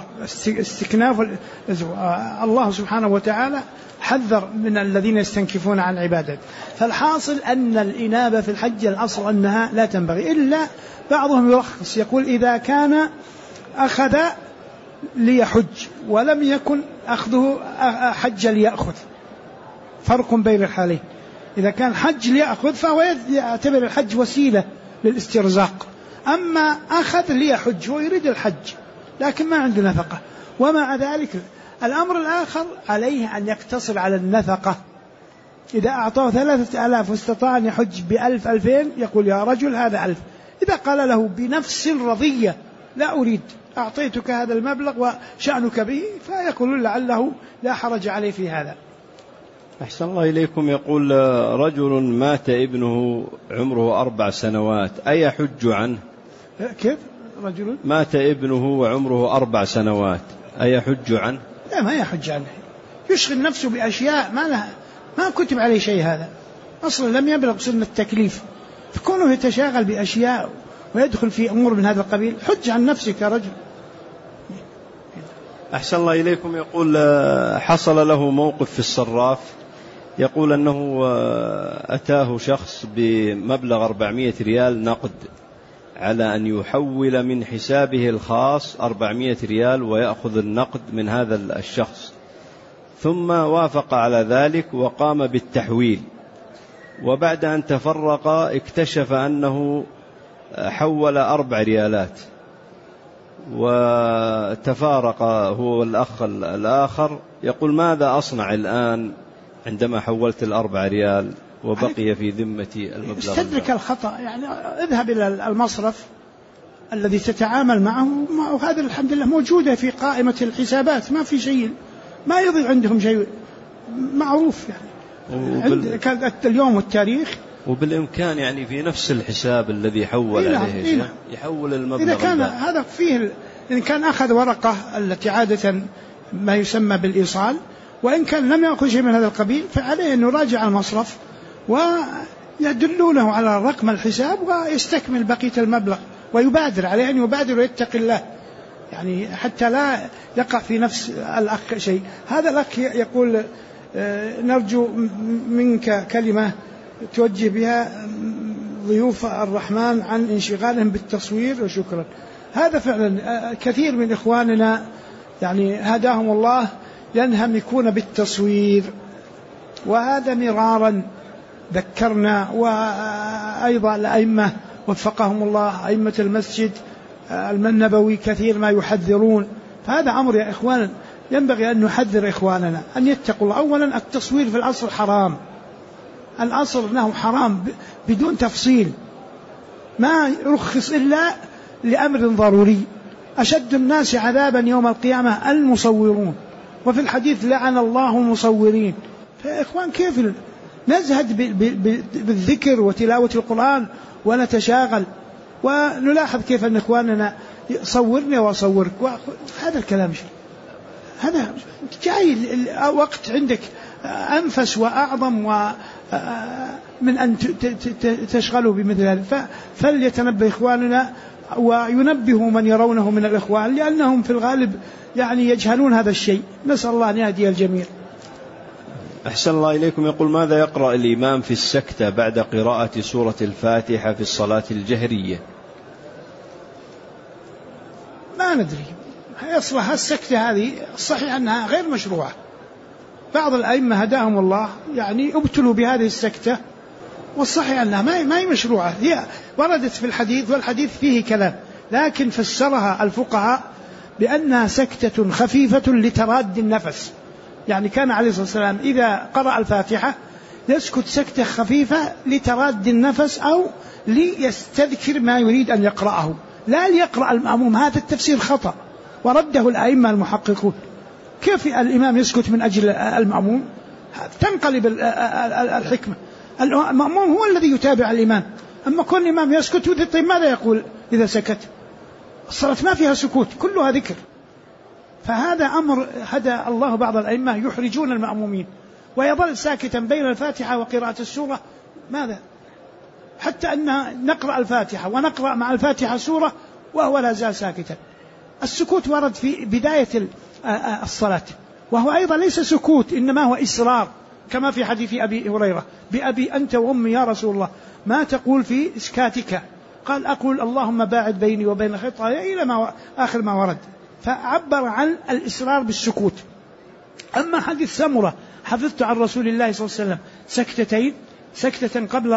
الله سبحانه وتعالى حذر من الذين يستنكفون عن عبادته. فالحاصل أن الإنابة في الحج الأصل أنها لا تنبغي، إلا بعضهم يرخص يقول إذا كان أخذ ليحج ولم يكن أخذه حج ليأخذ، فرق بين الحالين. إذا كان حج ليأخذ فهو يعتبر الحج وسيلة للاسترزاق، أما أخذ ليحج ويريد الحج لكن ما عنده نفقة. ومع ذلك الأمر الآخر عليه أن يقتصر على النفقة. إذا أعطاه 3000 واستطاع أن يحج ب1000 2000 يقول يا رجل هذا 1000. إذا قال له بنفس رضية لا أريد، أعطيتك هذا المبلغ وشأنك به، فيقول لعله لا حرج عليه في هذا. أحسن الله إليكم. يقول: رجل مات ابنه عمره 4 سنوات، أيحج عنه؟ كيف؟ رجل مات ابنه وعمره 4 سنوات، أيحج عنه؟ لا، ما يحج عنه، يشغل نفسه بأشياء ما كتب عليه شيء، هذا أصلا لم يبلغ سن التكليف، فكونه يتشاغل بأشياء ويدخل في أمور من هذا القبيل، حج عن نفسك يا رجل. أحسن الله إليكم. يقول: حصل له موقف في الصراف، يقول أنه أتاه شخص بمبلغ 400 ريال نقد على أن يحول من حسابه الخاص 400 ريال ويأخذ النقد من هذا الشخص، ثم وافق على ذلك وقام بالتحويل، وبعد أن تفرق اكتشف أنه حول 4 ريالات، وتفارق هو والأخ الآخر. يقول: ماذا أصنع الآن عندما حولت 4 ريال وبقي في ذمتي المبلغ؟ استدرك الخطأ، يعني اذهب إلى المصرف الذي تتعامل معه، وهذا الحمد لله موجودة في قائمة الحسابات، ما في شيء، ما يضيع عندهم شيء، معروف يعني اليوم والتاريخ، وبالإمكان يعني في نفس الحساب الذي حول عليه يحول المبلغ. إذا كان هذا فيه، إن كان أخذ ورقة التي عادة ما يسمى بالإيصال، وإن كان لم يأخذ شيء من هذا القبيل، فعليه أن يراجع المصرف ويدلونه على رقم الحساب ويستكمل بقية المبلغ، ويبادر، عليه أن يبادر ويتقي الله، يعني حتى لا يقع في نفس الأخ شيء. هذا الأخ يقول: نرجو منك كلمة توجه بها ضيوف الرحمن عن انشغالهم بالتصوير، وشكرا. هذا فعلا كثير من إخواننا يعني هداهم الله ينهمكون بالتصوير، وهذا مرارا ذكرنا، وأيضا الأئمة وفقهم الله، أئمة المسجد النبوي كثير ما يحذرون. فهذا أمر يا إخوان ينبغي أن نحذر إخواننا أن يتقوا الله. أولا التصوير في الأصل حرام، الأصل أنه حرام بدون تفصيل، ما يرخص إلا لأمر ضروري، أشد الناس عذابا يوم القيامة المصورون، وفي الحديث لعن الله المصورين. فيا إخوان كيف نزهد بالذكر وتلاوة القرآن ونتشاغل ونلاحظ كيف أن إخواننا صورني وأصورك، هذا الكلام هذا جاي وقت عندك أنفس وأعظم من أن تشغلوا بمثل هذا. فليتنبه إخواننا وينبهوا من يرونه من الإخوان، لأنهم في الغالب يعني يجهلون هذا الشيء. نسأل الله أن يهدي الجميع. أحسن الله إليكم. يقول: ماذا يقرأ الإمام في السكتة بعد قراءة سورة الفاتحة في الصلاة الجهرية؟ ما ندري، يصلح السكتة هذه الصحيح أنها غير مشروعة. بعض الأئمة هداهم الله يعني ابتلوا بهذه السكتة، والصحيح أنها ما هي مشروعة. هي وردت في الحديث، والحديث فيه كلام، لكن فسرها الفقهاء بأنها سكتة خفيفة لتراد النفس. يعني كان عليه الصلاة والسلام إذا قرأ الفاتحة يسكت سكتة خفيفة لتراد النفس أو ليستذكر ما يريد أن يقرأه، لا ليقرأ المأموم. هذا التفسير خطأ ورده الأئمة المحققون. كيف الإمام يسكت من أجل المأموم؟ تنقلب الحكمة. المأموم هو الذي يتابع الإمام، أما كل الإمام يسكت طيب ماذا يقول إذا سكت؟ الصلاة ما فيها سكوت، كلها ذكر. فهذا أمر هدى الله بعض الأئمة يحرجون المأمومين، ويظل ساكتا بين الفاتحة وقراءة السورة. ماذا؟ حتى أن نقرأ الفاتحة ونقرأ مع الفاتحة سورة وهو لا زال ساكتا. السكوت ورد في بداية الصلاة، وهو أيضا ليس سكوت، إنما هو إصرار، كما في حديث أبي هريرة: بأبي أنت وأمي يا رسول الله ما تقول في إسكاتك؟ قال: أقول اللهم باعد بيني وبين خطاياي إلى آخر ما ورد. فعبر عن الإصرار بالسكوت. أما حديث سمرة: حفظت عن رسول الله صلى الله عليه وسلم سكتتين، سكتة قبل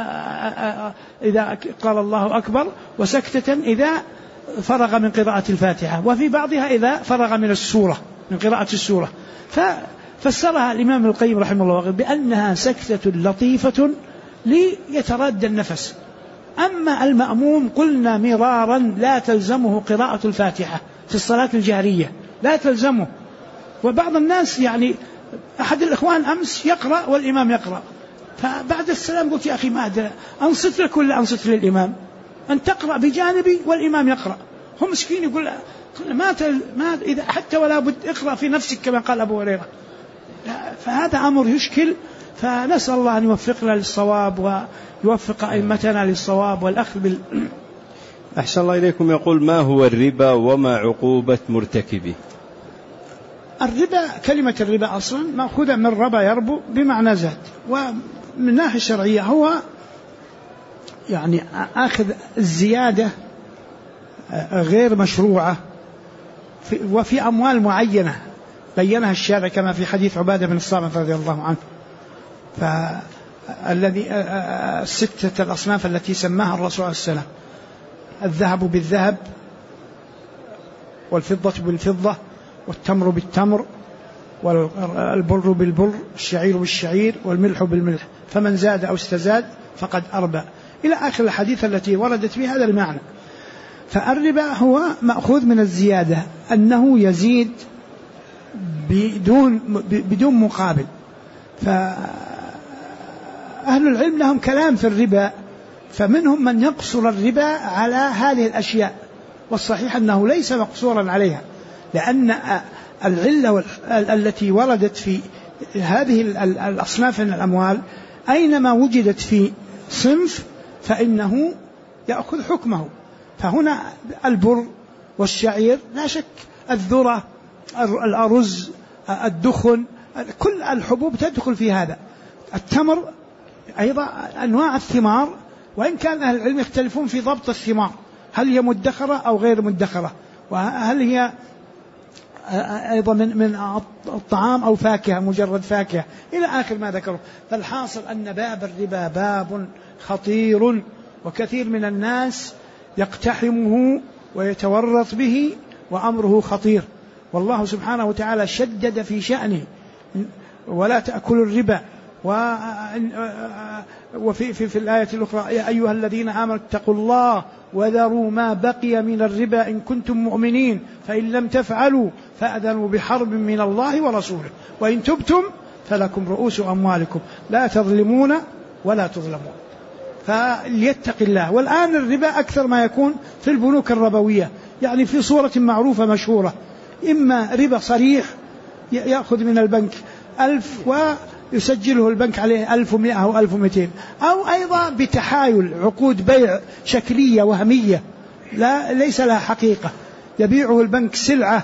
إذا قال الله أكبر، وسكتة إذا فرغ من قراءة الفاتحة، وفي بعضها إذا فرغ من السورة، من قراءة السورة. ففسرها الإمام ابن القيم رحمه الله بأنها سكتة لطيفة ليتراد النفس. أما المأموم قلنا مرارا لا تلزمه قراءة الفاتحة في الصلاة الجهرية، لا تلزمه. وبعض الناس يعني أحد الإخوان أمس يقرأ والإمام يقرأ، فبعد السلام قلت: يا أخي ما أدري أنصت لك ولا أنصت للإمام؟ أن تقرأ بجانبي والإمام يقرأ. هم مسكين يقول ما إذا حتى ولا بد اقرأ في نفسك كما قال أبو هريرة. فهذا أمر يشكل. فنسأل الله أن يوفقنا للصواب ويوفق أئمتنا للصواب والأخذ أحسن الله إليكم. يقول: ما هو الربا وما عقوبة مرتكبه؟ الربا، كلمة الربا أصلا مأخوذة من ربا يربو بمعنى زاد، ومن ناحية الشرعية هو يعني أخذ الزيادة غير مشروعة وفي أموال معينة بينها الشارع، كما في حديث عبادة بن الصامت رضي الله عنه. فالذي الستة الأصناف التي سماها الرسول عليه السلام: الذهب بالذهب، والفضة بالفضة، والتمر بالتمر، والبر بالبر، الشعير بالشعير، والملح بالملح، فمن زاد أو استزاد فقد أربى، إلى آخر الحديث التي وردت بهذا المعنى. فالربا هو مأخوذ من الزيادة، أنه يزيد بدون مقابل. فأهل العلم لهم كلام في الربا، فمنهم من يقصر الربا على هذه الأشياء، والصحيح أنه ليس مقصورا عليها، لأن العلة التي وردت في هذه الأصناف من الأموال أينما وجدت في صنف فإنه يأخذ حكمه. فهنا البر والشعير لا شك، الذرة، الأرز، الدخن، كل الحبوب تدخل في هذا. التمر أيضا، أنواع الثمار، وإن كان أهل العلم يختلفون في ضبط الثمار، هل هي مدخرة أو غير مدخرة، وهل هي أيضا من الطعام أو فاكهة، مجرد فاكهة، إلى آخر ما ذكروا. فالحاصل أن باب الربا باب خطير، وكثير من الناس يقتحمه ويتورط به، وأمره خطير. والله سبحانه وتعالى شدد في شأنه: ولا تأكلوا الربا، وفي الآية الأخرى يا أيها الذين آمنوا اتقوا الله وذروا ما بقي من الربا إن كنتم مؤمنين فإن لم تفعلوا فأذنوا بحرب من الله ورسوله وإن تبتم فلكم رؤوس أموالكم لا تظلمون ولا تظلمون. فليتق الله. والآن الربا أكثر ما يكون في البنوك الربوية، يعني في صورة معروفة مشهورة، إما ربا صريح يأخذ من البنك 1000 ويسجله البنك عليه 1100 أو 1200، أو أيضا بتحايل عقود بيع شكلية وهمية ليس لها حقيقة، يبيعه البنك سلعة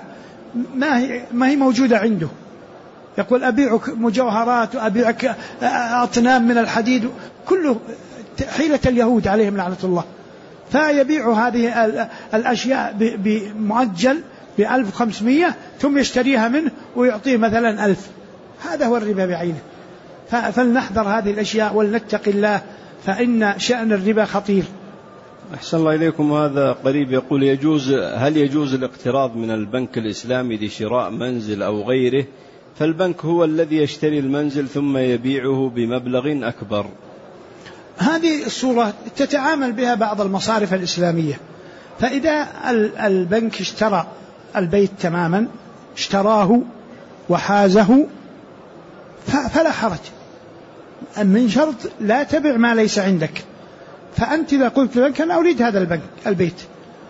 ما هي موجودة عنده، يقول أبيعك مجوهرات وأبيعك أطنان من الحديد، كله حيلة اليهود عليهم لعنة الله. فيبيع هذه الأشياء بمؤجل ب1500 ثم يشتريها منه ويعطيه مثلا 1000. هذا هو الربا بعينه. فلنحذر هذه الأشياء ولنتق الله، فإن شأن الربا خطير. أحسن الله إليكم. هذا قريب يقول هل يجوز الاقتراض من البنك الإسلامي لشراء منزل أو غيره، فالبنك هو الذي يشتري المنزل ثم يبيعه بمبلغ أكبر؟ هذه الصورة تتعامل بها بعض المصارف الإسلامية. فإذا البنك اشترى البيت تماما، اشتراه وحازه، فلا حرج، من شرط لا تبع ما ليس عندك. فأنت إذا قلت لك أنا أريد هذا البيت،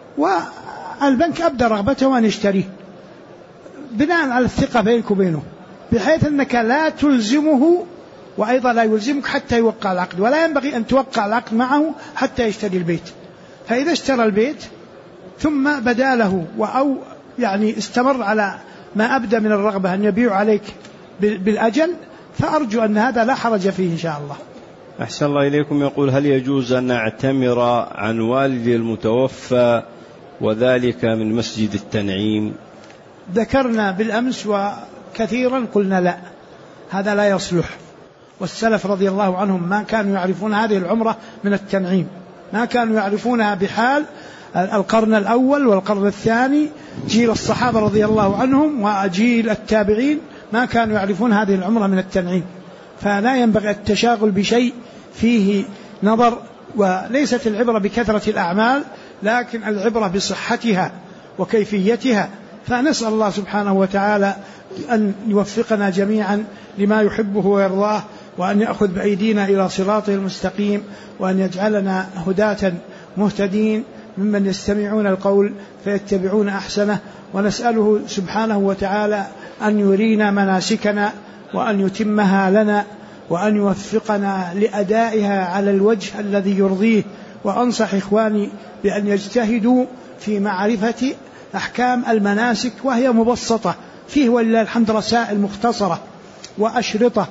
والبنك أبدى رغبته أن يشتريه بناء على الثقة بينك وبينه، بحيث أنك لا تلزمه وأيضا لا يلزمك حتى يوقع العقد، ولا ينبغي أن توقع العقد معه حتى يشتري البيت. فإذا اشترى البيت ثم بدا له أو يعني استمر على ما أبدى من الرغبة أن يبيع عليك بالأجل، فأرجو أن هذا لا حرج فيه إن شاء الله. أحسن الله إليكم. يقول هل يجوز أن أعتمر عن والدي المتوفى وذلك من مسجد التنعيم؟ ذكرنا بالأمس وكثيرا قلنا لا، هذا لا يصلح. والسلف رضي الله عنهم ما كانوا يعرفون هذه العمرة من التنعيم، ما كانوا يعرفونها بحال القرن الأول والقرن الثاني، جيل الصحابة رضي الله عنهم وجيل التابعين ما كانوا يعرفون هذه العمرة من التنعيم. فلا ينبغي التشاغل بشيء فيه نظر، وليست العبرة بكثرة الأعمال لكن العبرة بصحتها وكيفيتها. فنسأل الله سبحانه وتعالى أن يوفقنا جميعا لما يحبه ويرضاه، وأن يأخذ بأيدينا إلى صراطه المستقيم، وأن يجعلنا هداة مهتدين ممن يستمعون القول فيتبعون أحسنه. ونسأله سبحانه وتعالى أن يرينا مناسكنا وأن يتمها لنا، وأن يوفقنا لأدائها على الوجه الذي يرضيه. وأنصح إخواني بأن يجتهدوا في معرفة أحكام المناسك، وهي مبسطة فيه ولله الحمد، رسائل مختصرة وأشرطة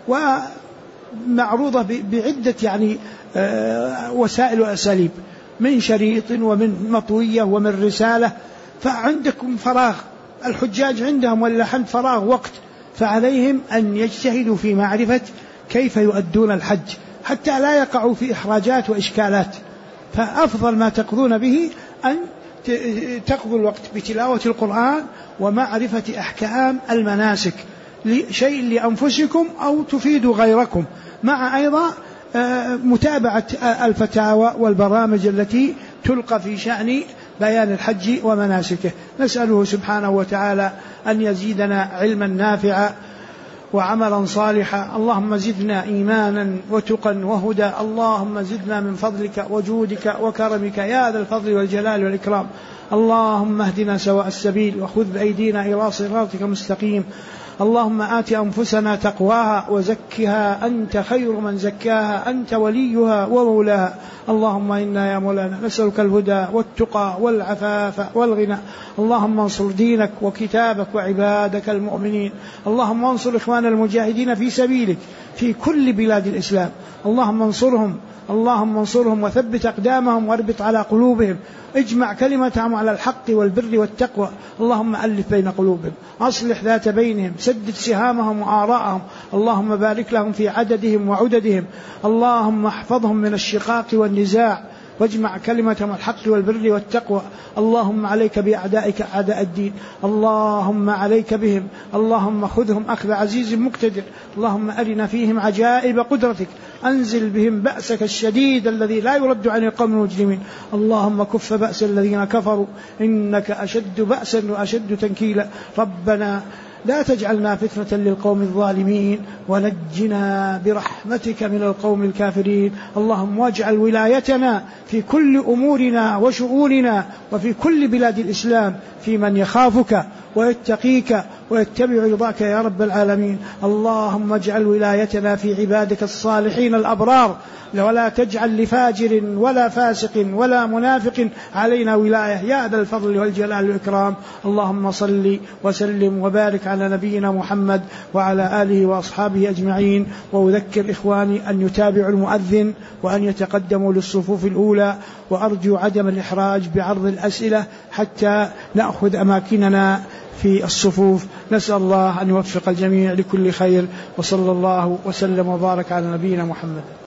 ومعروضة بعدة يعني وسائل وأساليب، من شريط ومن مطوية ومن رسالة. فعندكم فراغ، الحجاج عندهم ولله الحمد فراغ وقت، فعليهم أن يجتهدوا في معرفة كيف يؤدون الحج حتى لا يقعوا في إحراجات وإشكالات. فأفضل ما تقضون به أن تقضوا الوقت بتلاوة القرآن ومعرفة أحكام المناسك، شيء لأنفسكم أو تفيدوا غيركم، مع أيضا متابعة الفتاوى والبرامج التي تلقى في شأن بيان الحج ومناسكه. نسأله سبحانه وتعالى أن يزيدنا علما نافعا وعملا صالحا. اللهم زدنا إيمانا وتقا وهدى، اللهم زدنا من فضلك وجودك وكرمك يا ذا الفضل والجلال والإكرام. اللهم اهدنا سواء السبيل وخذ بأيدينا إلى صراطك المستقيم. اللهم آت أنفسنا تقواها وزكها أنت خير من زكاها، أنت وليها ومولاها. اللهم إنا يا مولانا نسألك الهدى والتقى والعفاف والغنى. اللهم انصر دينك وكتابك وعبادك المؤمنين. اللهم انصر إخوان المجاهدين في سبيلك في كل بلاد الإسلام. اللهم انصرهم وثبت أقدامهم واربط على قلوبهم، اجمع كلمتهم على الحق والبر والتقوى. اللهم ألف بين قلوبهم، أصلح ذات بينهم، سدد سهامهم وآراءهم. اللهم بارك لهم في عددهم وعددهم. اللهم احفظهم من الشقاق والنزاع واجمع كلمتهم الحق والبر والتقوى. اللهم عليك بأعدائك أعداء الدين، اللهم عليك بهم، اللهم خذهم أخذ عزيز مقتدر، اللهم أرنا فيهم عجائب قدرتك، أنزل بهم بأسك الشديد الذي لا يرد عن القوم المجرمين. اللهم كف بأس الذين كفروا إنك أشد بأسا وأشد تنكيلا. ربنا لا تجعلنا فتنة للقوم الظالمين، ونجنا برحمتك من القوم الكافرين. اللهم واجعل ولايتنا في كل أمورنا وشؤوننا وفي كل بلاد الإسلام في من يخافك ويتقيك ويتبع رضاك يا رب العالمين. اللهم اجعل ولايتنا في عبادك الصالحين الأبرار، ولا تجعل لفاجر ولا فاسق ولا منافق علينا ولاية يا ذا الفضل والجلال والإكرام. اللهم صل وسلم وبارك على نبينا محمد وعلى آله وأصحابه أجمعين. وأذكر إخواني أن يتابعوا المؤذن وأن يتقدموا للصفوف الأولى، وأرجو عدم الإحراج بعرض الأسئلة حتى نأخذ أماكننا في الصفوف. نسأل الله أن يوفق الجميع لكل خير، وصلى الله وسلم وبارك على نبينا محمد.